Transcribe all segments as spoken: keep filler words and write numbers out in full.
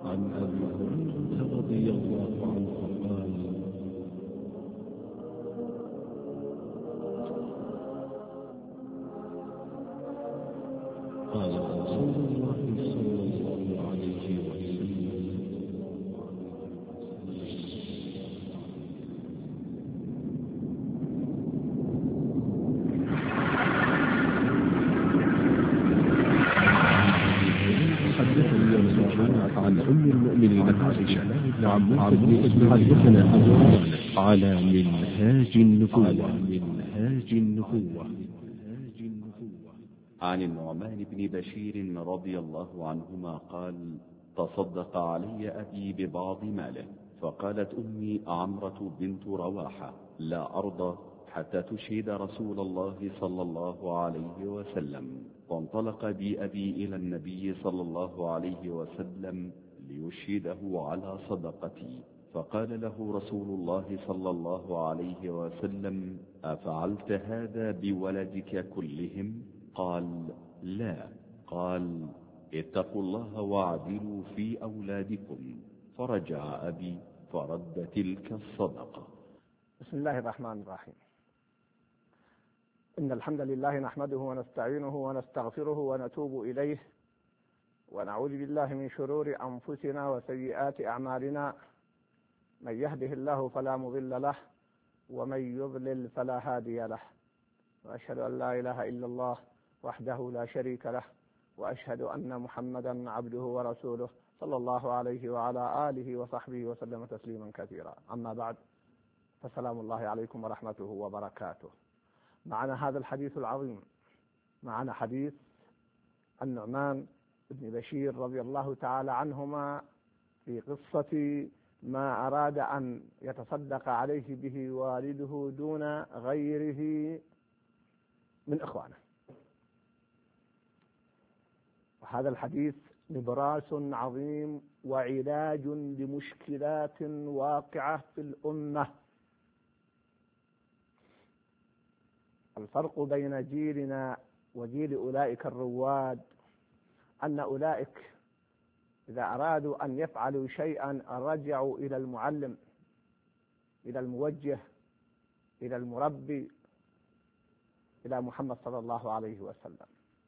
عن أبي هريرة رضي الله عنه قال قال رسول الله صلى الله عليه وسلم عن أم المؤمنين عائشة عن موسى حدثنا على منهاج النبوة منهاج النبوة عن النعمان بن بشير رضي الله عنهما قال: تصدق علي أبي ببعض ماله، فقالت أمي عمرة بنت رواحة: لا أرضى حتى تشهد رسول الله صلى الله عليه وسلم. فانطلق بي أبي إلى النبي صلى الله عليه وسلم ليشهده على صدقتي، فقال له رسول الله صلى الله عليه وسلم: أفعلت هذا بولدك كلهم؟ قال: لا. قال: اتقوا الله واعدلوا في أولادكم. فرجع أبي فرد تلك الصدقة. بسم الله الرحمن الرحيم. إن الحمد لله نحمده ونستعينه ونستغفره ونتوب إليه، ونعوذ بالله من شرور أنفسنا وسيئات أعمالنا. من يهده الله فلا مضل له، ومن يضلل فلا هادي له. وأشهد أن لا إله إلا الله وحده لا شريك له، وأشهد أن محمدا عبده ورسوله صلى الله عليه وعلى آله وصحبه وسلم تسليما كثيرا. أما بعد، فسلام الله عليكم ورحمته وبركاته. معنا هذا الحديث العظيم، معنا حديث النعمان بن بشير رضي الله تعالى عنهما في قصة ما أراد أن يتصدق عليه به والده دون غيره من إخوانه. وهذا الحديث نبراس عظيم وعلاج لمشكلات واقعة في الأمة. الفرق بين جيلنا وجيل أولئك الرواد أن أولئك إذا أرادوا أن يفعلوا شيئا رجعوا إلى المعلم، إلى الموجه، إلى المربي، إلى محمد صلى الله عليه وسلم.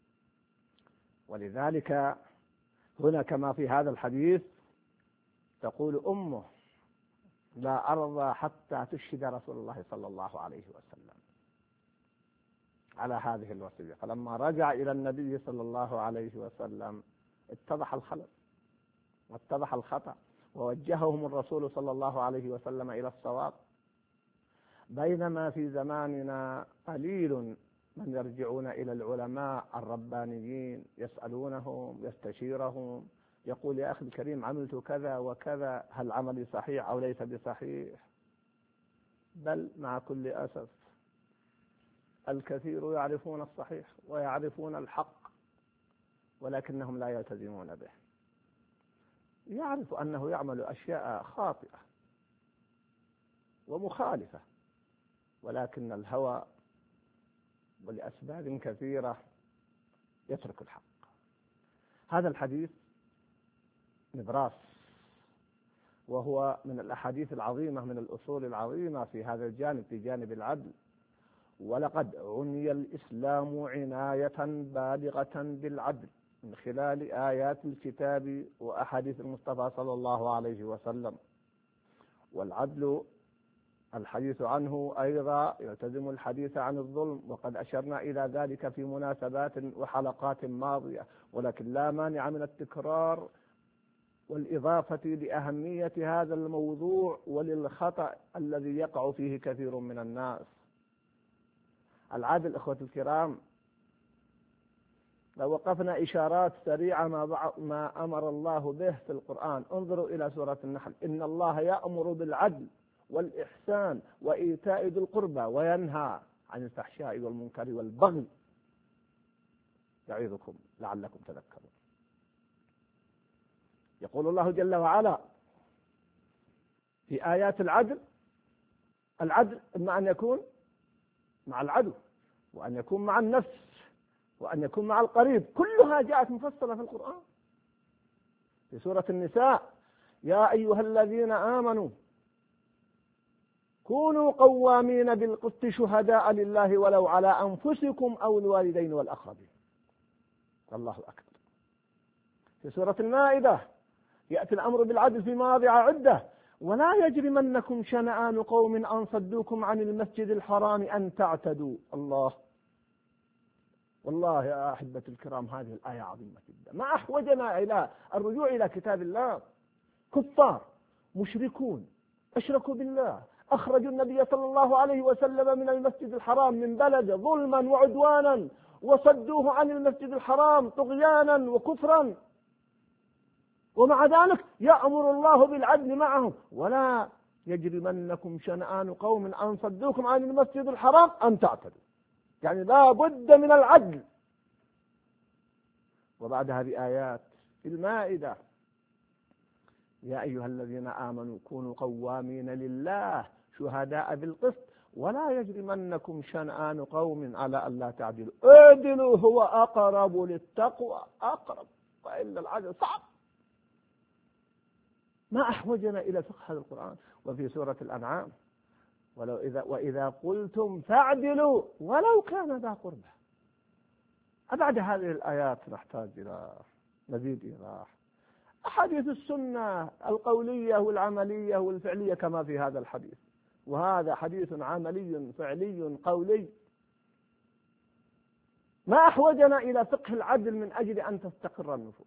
ولذلك هنا كما في هذا الحديث تقول أمه: لا أرضى حتى تشهد رسول الله صلى الله عليه وسلم على هذه الوصية. فلما رجع إلى النبي صلى الله عليه وسلم اتضح الخلل واتضح الخطأ، ووجههم الرسول صلى الله عليه وسلم إلى الصواب. بينما في زماننا قليل من يرجعون إلى العلماء الربانيين يسألونهم يستشيرهم، يقول: يا أخي الكريم عملت كذا وكذا، هل عملي صحيح أو ليس بصحيح؟ بل مع كل أسف الكثير يعرفون الصحيح ويعرفون الحق، ولكنهم لا يلتزمون به. يعرف أنه يعمل أشياء خاطئة ومخالفة، ولكن الهوى ولأسباب كثيرة يترك الحق. هذا الحديث نبراس، وهو من الأحاديث العظيمة، من الأصول العظيمة في هذا الجانب، في جانب العدل. ولقد عني الإسلام عناية بالغة بالعدل من خلال آيات الكتاب وأحاديث المصطفى صلى الله عليه وسلم. والعدل الحديث عنه أيضا يلتزم الحديث عن الظلم، وقد أشرنا إلى ذلك في مناسبات وحلقات ماضية، ولكن لا مانع من التكرار والإضافة لأهمية هذا الموضوع وللخطأ الذي يقع فيه كثير من الناس. العدل إخوة الكرام، لو وقفنا إشارات سريعة ما, ما أمر الله به في القرآن. انظروا إلى سورة النحل: إن الله يأمر بالعدل والإحسان وإيتاء ذي القربى وينهى عن الفحشاء والمنكر والبغي يعظكم لعلكم تذكرون. يقول الله جل وعلا في آيات العدل: العدل إما أن يكون مع العدو، وأن يكون مع النفس، وأن يكون مع القريب. كلها جاءت مفصلة في القرآن. في سورة النساء: يا أيها الذين آمنوا كونوا قوامين بالقسط شهداء لله ولو على أنفسكم أو الوالدين والأقربين. الله أكبر. في سورة المائدة يأتي الأمر بالعدل في مواضع عدة: ولا يجرمنكم شنآن قوم أن صدوكم عن المسجد الحرام أن تعتدوا. الله، والله يا أحبة الكرام هذه الآية عظيمة جدا. ما أحوجنا إلى الرجوع إلى كتاب الله. كفار مشركون أشركوا بالله، أخرجوا النبي صلى الله عليه وسلم من المسجد الحرام من بلده ظلما وعدوانا، وصدوه عن المسجد الحرام طغيانا وكفرا، ومع ذلك يأمر الله بالعدل معهم: ولا يجرمنكم شنآن قوم أن صدوكم عن المسجد الحرام أن تعتدوا. يعني لا بد من العدل. وبعدها بآيات في المائدة: يا أيها الذين آمنوا كونوا قوامين لله شهداء بالقسط ولا يجرمنكم شنآن قوم على ألا تعدلوا اعدلوا هو أقرب للتقوى. أقرب، وإلا العدل صعب. ما أحوجنا إلى فقه هذا القرآن. وفي سورة الأنعام: ولو إذا وإذا قلتم فاعدلوا ولو كان ذا قربى. أبعد هذه الآيات نحتاج إلى مزيد إيضاح. أحاديث السنة القولية والعملية والفعلية كما في هذا الحديث، وهذا حديث عملي فعلي قولي. ما أحوجنا إلى فقه العدل من أجل أن تستقر النفوس.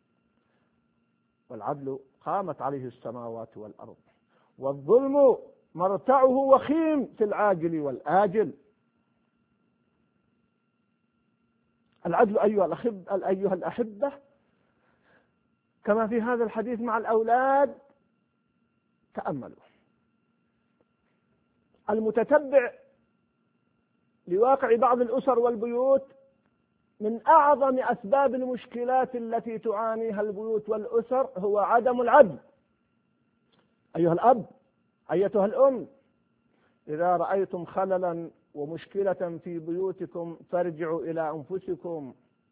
والعدل قامت عليه السماوات والأرض، والظلم مرتعه وخيم في العاجل والآجل. العدل أيها الأحب أيها الأحبة كما في هذا الحديث مع الأولاد. تأملوا، المتتبع لواقع بعض الأسر والبيوت من أعظم أسباب المشكلات التي تعانيها البيوت والأسر هو عدم العدل. أيها الأب، أيتها الأم، إذا رأيتم خللا ومشكلة في بيوتكم فارجعوا إلى أنفسكم،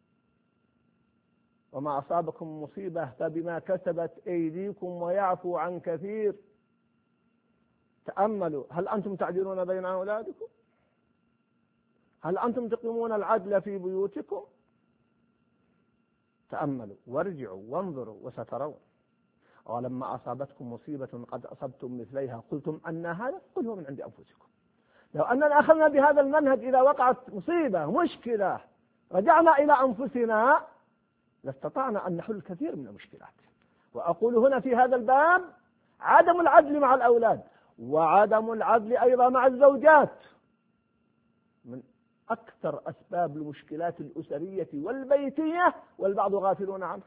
وما أصابكم مصيبة فبما كسبت أيديكم ويعفو عن كثير. تأملوا، هل أنتم تعدلون بين أولادكم؟ هل أنتم تقيمون العدل في بيوتكم؟ تأملوا وارجعوا وانظروا وسترون. ولما أصابتكم مصيبة قد أصبتم مثليها قلتم أن هذا؟ قل هو من عند أنفسكم. لو أننا أخذنا بهذا المنهج إذا وقعت مصيبة مشكلة رجعنا إلى أنفسنا لاستطعنا أن نحل كثير من المشكلات. وأقول هنا في هذا الباب عدم العدل مع الأولاد وعدم العدل أيضا مع الزوجات من أكثر أسباب المشكلات الأسرية والبيتية، والبعض غافلون عنها.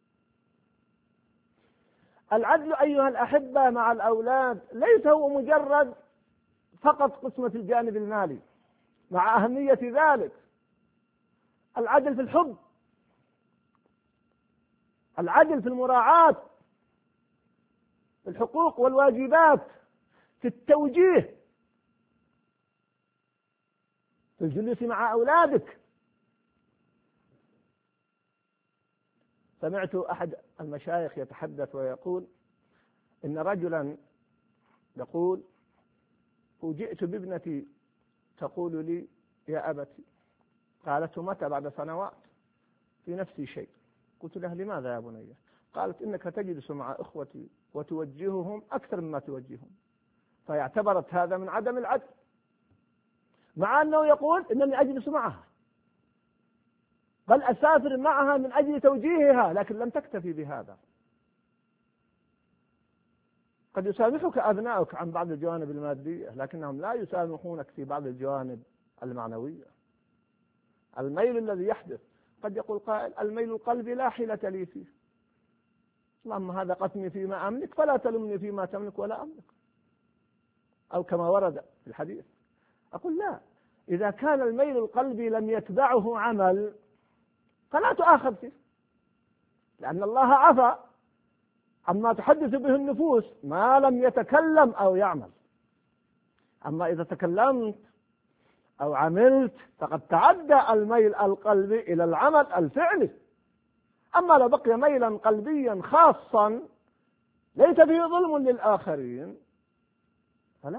العدل أيها الأحبة مع الأولاد ليس هو مجرد فقط قسمة الجانب المالي، مع أهمية ذلك. العدل في الحب، العدل في المراعاة، في الحقوق والواجبات، في التوجيه، في الجلوس مع أولادك. سمعت أحد المشايخ يتحدث ويقول إن رجلا يقول: فوجئت بابنتي تقول لي يا أبتي. قالت: متى؟ بعد سنوات. في نفسي شيء. قلت لها: لماذا يا بني؟ قالت: إنك تجلس مع إخوتي وتوجههم أكثر مما توجههم. فاعتبرت هذا من عدم العدل، مع أنه يقول إنني أجلس معها بل أسافر معها من أجل توجيهها، لكن لم تكتفي بهذا. قد يسامحك أبنائك عن بعض الجوانب المادية، لكنهم لا يسامحونك في بعض الجوانب المعنوية. الميل الذي يحدث، قد يقول قائل: الميل القلبي لا حيلة لي فيه، اللهم هذا قسمي فيما أملك فلا تلمني فيما تملك ولا أملك، أو كما ورد في الحديث. أقول: لا، إذا كان الميل القلبي لم يتبعه عمل فلا تؤاخذ فيه، لأن الله عفى عما تحدث به النفوس ما لم يتكلم أو يعمل. أما إذا تكلمت أو عملت فقد تعدى الميل القلبي إلى العمل الفعلي. أما لو بقي ميلا قلبيا خاصا ليس فيه ظلم للآخرين فلا.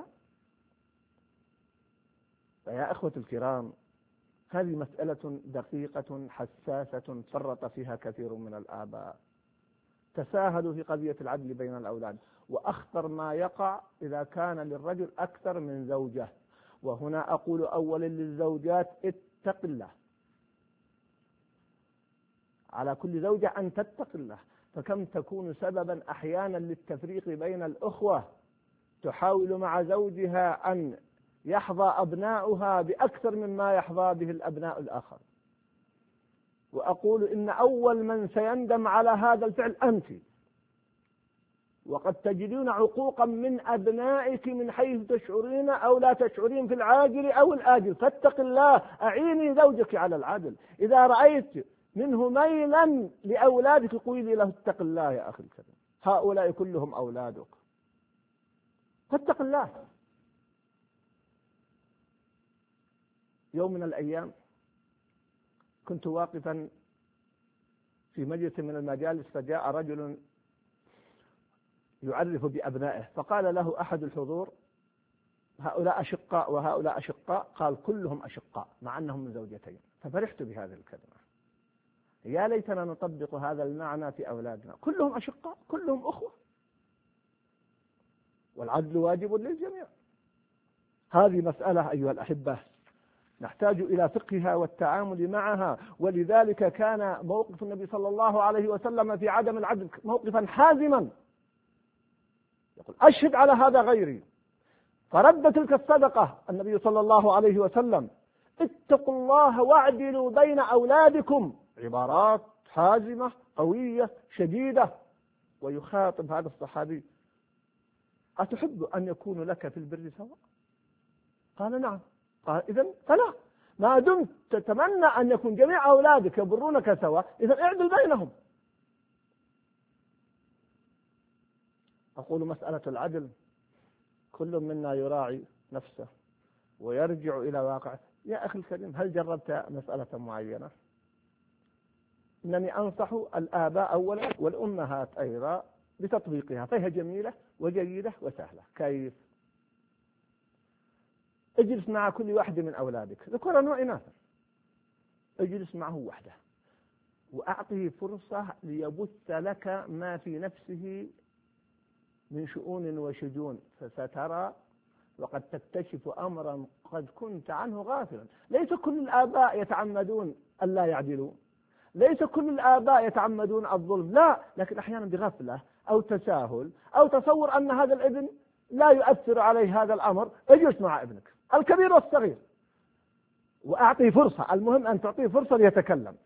فيا إخوة الكرام، هذه مسألة دقيقة حساسة فرط فيها كثير من الآباء، تساهلوا في قضية العدل بين الأولاد. وأخطر ما يقع إذا كان للرجل أكثر من زوجة، وهنا أقول أولا للزوجات اتق الله، على كل زوجة أن تتق الله، فكم تكون سببا أحيانا للتفريق بين الأخوة، تحاول مع زوجها أن يحظى أبناؤها بأكثر مما يحظى به الأبناء الآخر. وأقول إن أول من سيندم على هذا الفعل أنت، وقد تجدون عقوقا من أبنائك من حيث تشعرين أو لا تشعرين في العاجل أو الآجل. فاتق الله، أعيني زوجك على العدل. إذا رأيت منه ميلا لأولادك قولي له اتق الله يا أخي الكريم، هؤلاء كلهم أولادك، فاتق الله. يوم من الأيام كنت واقفا في مجلس من المجالس، فجاء رجل يعرف بأبنائه، فقال له أحد الحضور هؤلاء أشقاء وهؤلاء أشقاء، قال كلهم أشقاء مع أنهم من زوجتين. ففرحت بهذه الكلمة، يا ليتنا نطبق هذا المعنى في أولادنا، كلهم أشقاء، كلهم أخوة، والعدل واجب للجميع. هذه مسألة أيها الأحبة نحتاج إلى فقهها والتعامل معها، ولذلك كان موقف النبي صلى الله عليه وسلم في عدم العدل موقفا حازما، يقول أشهد على هذا غيري. فرد تلك الصدقة النبي صلى الله عليه وسلم اتقوا الله واعدلوا بين أولادكم، عبارات حازمة قوية شديدة. ويخاطب هذا الصحابي أتحب أن يكون لك في البر سواء؟ قال نعم. قال إذن فلا، ما دمت تتمنى أن يكون جميع أولادك يبرونك سواء إذن اعدل بينهم. أقول مسألة العدل كل منا يراعي نفسه ويرجع إلى واقعه. يا أخي الكريم، هل جربت مسألة معينة؟ إنني أنصح الآباء أولا والأمهات أيضا بتطبيقها، فهي جميلة وجيدة وسهلة. كيف؟ اجلس مع كل واحد من أولادك ذكورا وإناثا، اجلس معه وحده وأعطه فرصة ليبث لك ما في نفسه من شؤون وشجون، فسترى وقد تكتشف أمرا قد كنت عنه غافلا. ليس كل الآباء يتعمدون ألا يعدلوا، ليس كل الآباء يتعمدون الظلم، لا، لكن أحيانا بغفلة أو تساهل أو تصور أن هذا الابن لا يؤثر عليه هذا الأمر. اجلس مع ابنك الكبير والصغير وأعطيه فرصة، المهم أن تعطيه فرصة ليتكلم،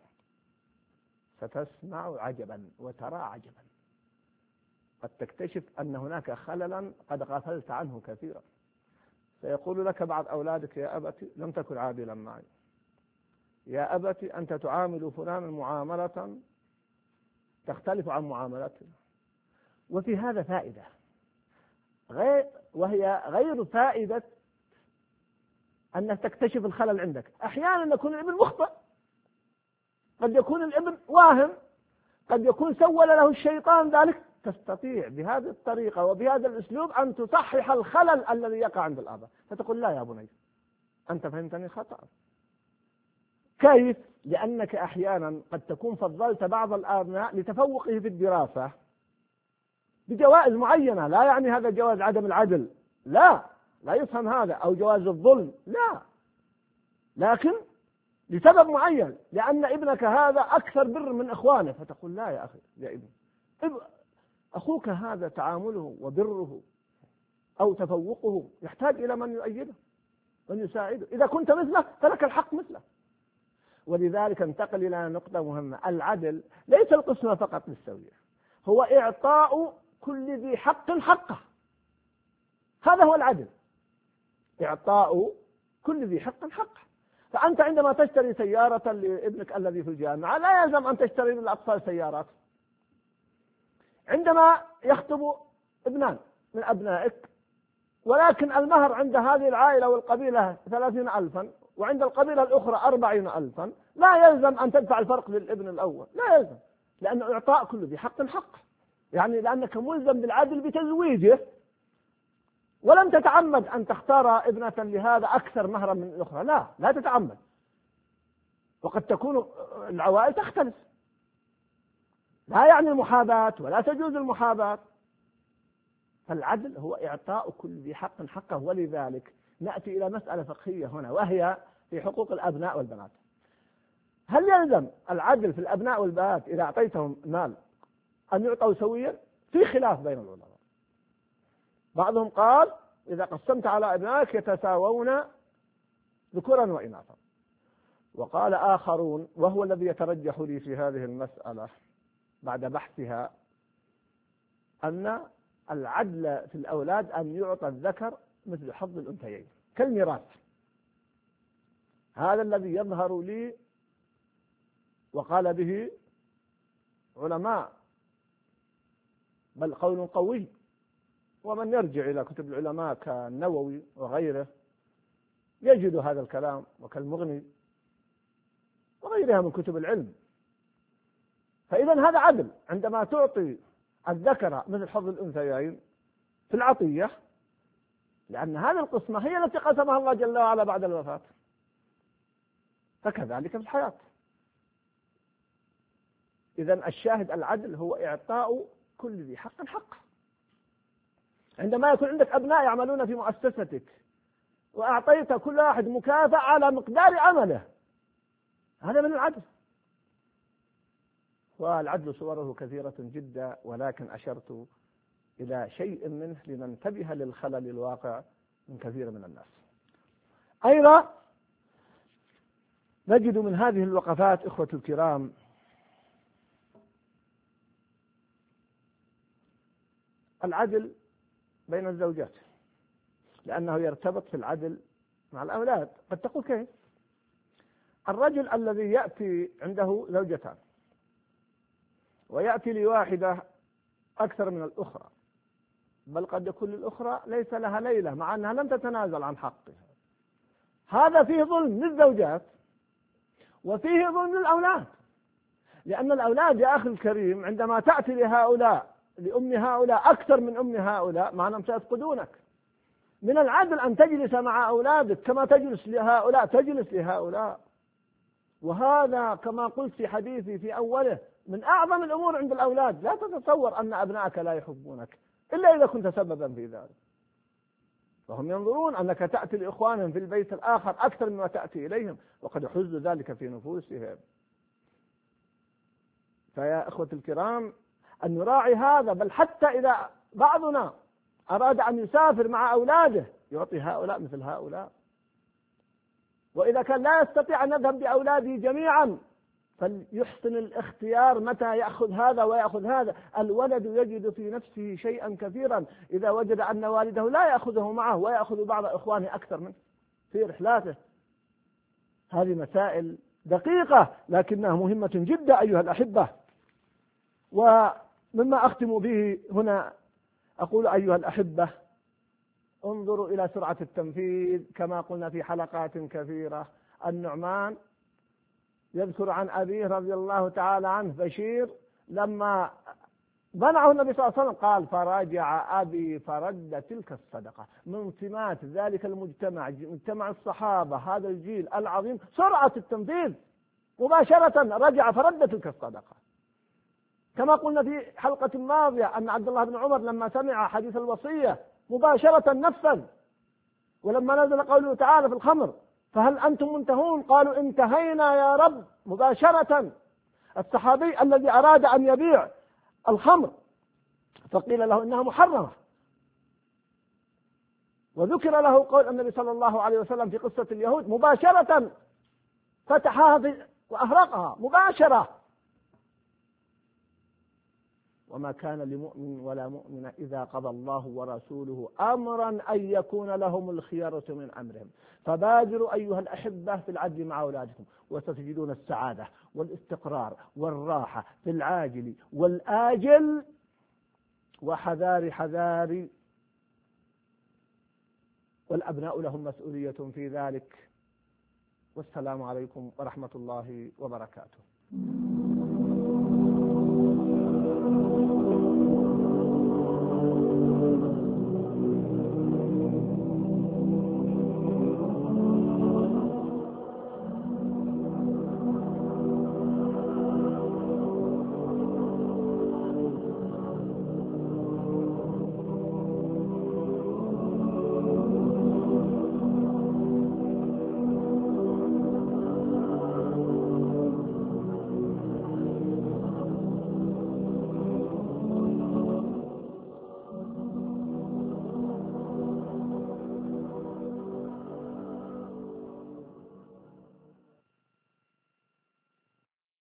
ستسمع عجبا وترى عجبا، قد تكتشف أن هناك خللا قد غفلت عنه كثيرا. سيقول لك بعض أولادك يا أبتي لم تكن عادلا معي، يا أبتي أنت تعامل فلانا معاملة تختلف عن معاملتنا. وفي هذا فائدة غير، وهي غير فائدة أنك تكتشف الخلل عندك. أحيانا يكون الابن مخطئ، قد يكون الابن واهم، قد يكون سول له الشيطان ذلك. تستطيع بهذه الطريقة وبهذا الأسلوب أن تصحح الخلل الذي يقع عند الآباء، فتقول لا يا بني أنت فهمتني خطأ. كيف؟ لأنك أحيانا قد تكون فضلت بعض الآبناء لتفوقه في الدراسة بجوائز معينة، لا يعني هذا جواز عدم العدل، لا لا يفهم هذا، أو جواز الظلم، لا، لكن لسبب معين، لأن ابنك هذا أكثر بر من إخوانه، فتقول لا يا أخي يا ابن، أخوك هذا تعامله وبره أو تفوقه يحتاج إلى من يؤيده من يساعده، إذا كنت مثله فلك الحق مثله. ولذلك انتقل إلى نقطة مهمة، العدل ليس القسمة فقط للسوية، هو إعطاء كل ذي حق حقه، هذا هو العدل، إعطاء كل ذي حق حقه. فأنت عندما تشتري سيارة لابنك الذي في الجامعة لا يلزم أن تشتري للأطفال سيارات. عندما يخطب ابنان من أبنائك ولكن المهر عند هذه العائلة والقبيلة ثلاثين ألفا وعند القبيلة الأخرى أربعين ألفا، لا يلزم أن تدفع الفرق للابن الأول، لا يلزم، لأنه إعطاء كل ذي حق حق، يعني لأنك ملزم بالعدل بتزويجه، ولم تتعمد أن تختار ابنة لهذا أكثر مهرا من الأخرى، لا لا تتعمد، وقد تكون العوائل تختلف، لا يعني المحاباة ولا تجوز المحاباة. فالعدل هو إعطاء كل ذي حق حقه. ولذلك نأتي إلى مسألة فقهية هنا، وهي في حقوق الأبناء والبنات. هل يلزم العدل في الأبناء والبنات إذا أعطيتهم مال أن يعطوا سويا؟ في خلاف بين العلماء. بعضهم قال إذا قسمت على أبنائك يتساوون ذكورا وإناثا، وقال آخرون وهو الذي يترجح لي في هذه المسألة بعد بحثها أن العدل في الأولاد أن يعطى الذكر مثل حظ الأنثيين كالميراث. هذا الذي يظهر لي وقال به علماء، بل قول قوي، ومن يرجع إلى كتب العلماء كالنووي وغيره يجد هذا الكلام، وكالمغني وغيرها من كتب العلم. فإذا هذا عدل عندما تعطي الذكر مثل حظ الأنثيين في العطية، لأن هذه القسمة هي التي قسمها الله جل وعلا بعد الوفاة، فكذلك في الحياة. إذن الشاهد العدل هو إعطاء كل ذي حق حقه. عندما يكون عندك أبناء يعملون في مؤسستك وأعطيت كل واحد مكافأة على مقدار عمله، هذا من العدل. والعدل صوره كثيرة جدا، ولكن أشرت إلى شيء منه لننتبه للخلل الواقع من كثير من الناس. أيضا نجد من هذه الوقفات إخوة الكرام العدل بين الزوجات، لأنه يرتبط في العدل مع الأولاد. قد تقول كيف؟ الرجل الذي يأتي عنده زوجتان ويأتي لواحدة أكثر من الأخرى، بل قد يكون الأخرى ليس لها ليلة مع أنها لم تتنازل عن حقها، هذا فيه ظلم للزوجات وفيه ظلم للأولاد. لأن الأولاد يا أخي الكريم عندما تأتي لهؤلاء لأم هؤلاء أكثر من أم هؤلاء معناهم سيفقدونك. من العدل أن تجلس مع أولادك كما تجلس لهؤلاء تجلس لهؤلاء. وهذا كما قلت في حديثي في أوله من أعظم الأمور عند الأولاد. لا تتصور أن أبنائك لا يحبونك إلا إذا كنت سببا في ذلك، فهم ينظرون أنك تأتي لإخوانهم في البيت الآخر أكثر مما تأتي إليهم، وقد يحز ذلك في نفوسهم. فيا إخوة الكرام أن نراعي هذا، بل حتى إذا بعضنا أراد أن يسافر مع أولاده يعطي هؤلاء مثل هؤلاء، وإذا كان لا يستطيع أن يذهب بأولاده جميعا فليحسن الاختيار متى يأخذ هذا ويأخذ هذا. الولد يجد في نفسه شيئا كثيرا إذا وجد أن والده لا يأخذه معه ويأخذ بعض إخوانه أكثر منه في رحلاته. هذه مسائل دقيقة لكنها مهمة جدا أيها الأحبة. ومما أختم به هنا أقول أيها الأحبة انظروا إلى سرعة التنفيذ كما قلنا في حلقات كثيرة. النعمان يذكر عن أبيه رضي الله تعالى عنه بشير لما منعه النبي صلى الله عليه وسلم قال فرجع أبي فرد تلك الصدقة. من سمات ذلك المجتمع مجتمع الصحابة هذا الجيل العظيم سرعة التنفيذ، مباشرة رجع فرد تلك الصدقة. كما قلنا في حلقة ماضية أن عبد الله بن عمر لما سمع حديث الوصية مباشرة نفذ. ولما نزل قوله تعالى في الخمر فهل أنتم منتهون قالوا انتهينا يا رب، مباشرة. الصحابي الذي أراد أن يبيع الخمر فقيل له إنها محرمة، وذكر له قول النبي صلى الله عليه وسلم في قصة اليهود مباشرة فتحها وأهرقها مباشرة. وما كان لمؤمن ولا مؤمنة إذا قضى الله ورسوله أمرا أن يكون لهم الخيرة من أمرهم. فبادروا أيها الأحبة في العدل مع أولادكم وستجدون السعادة والاستقرار والراحة في العاجل والآجل. وحذار حذار، والأبناء لهم مسؤولية في ذلك. والسلام عليكم ورحمة الله وبركاته.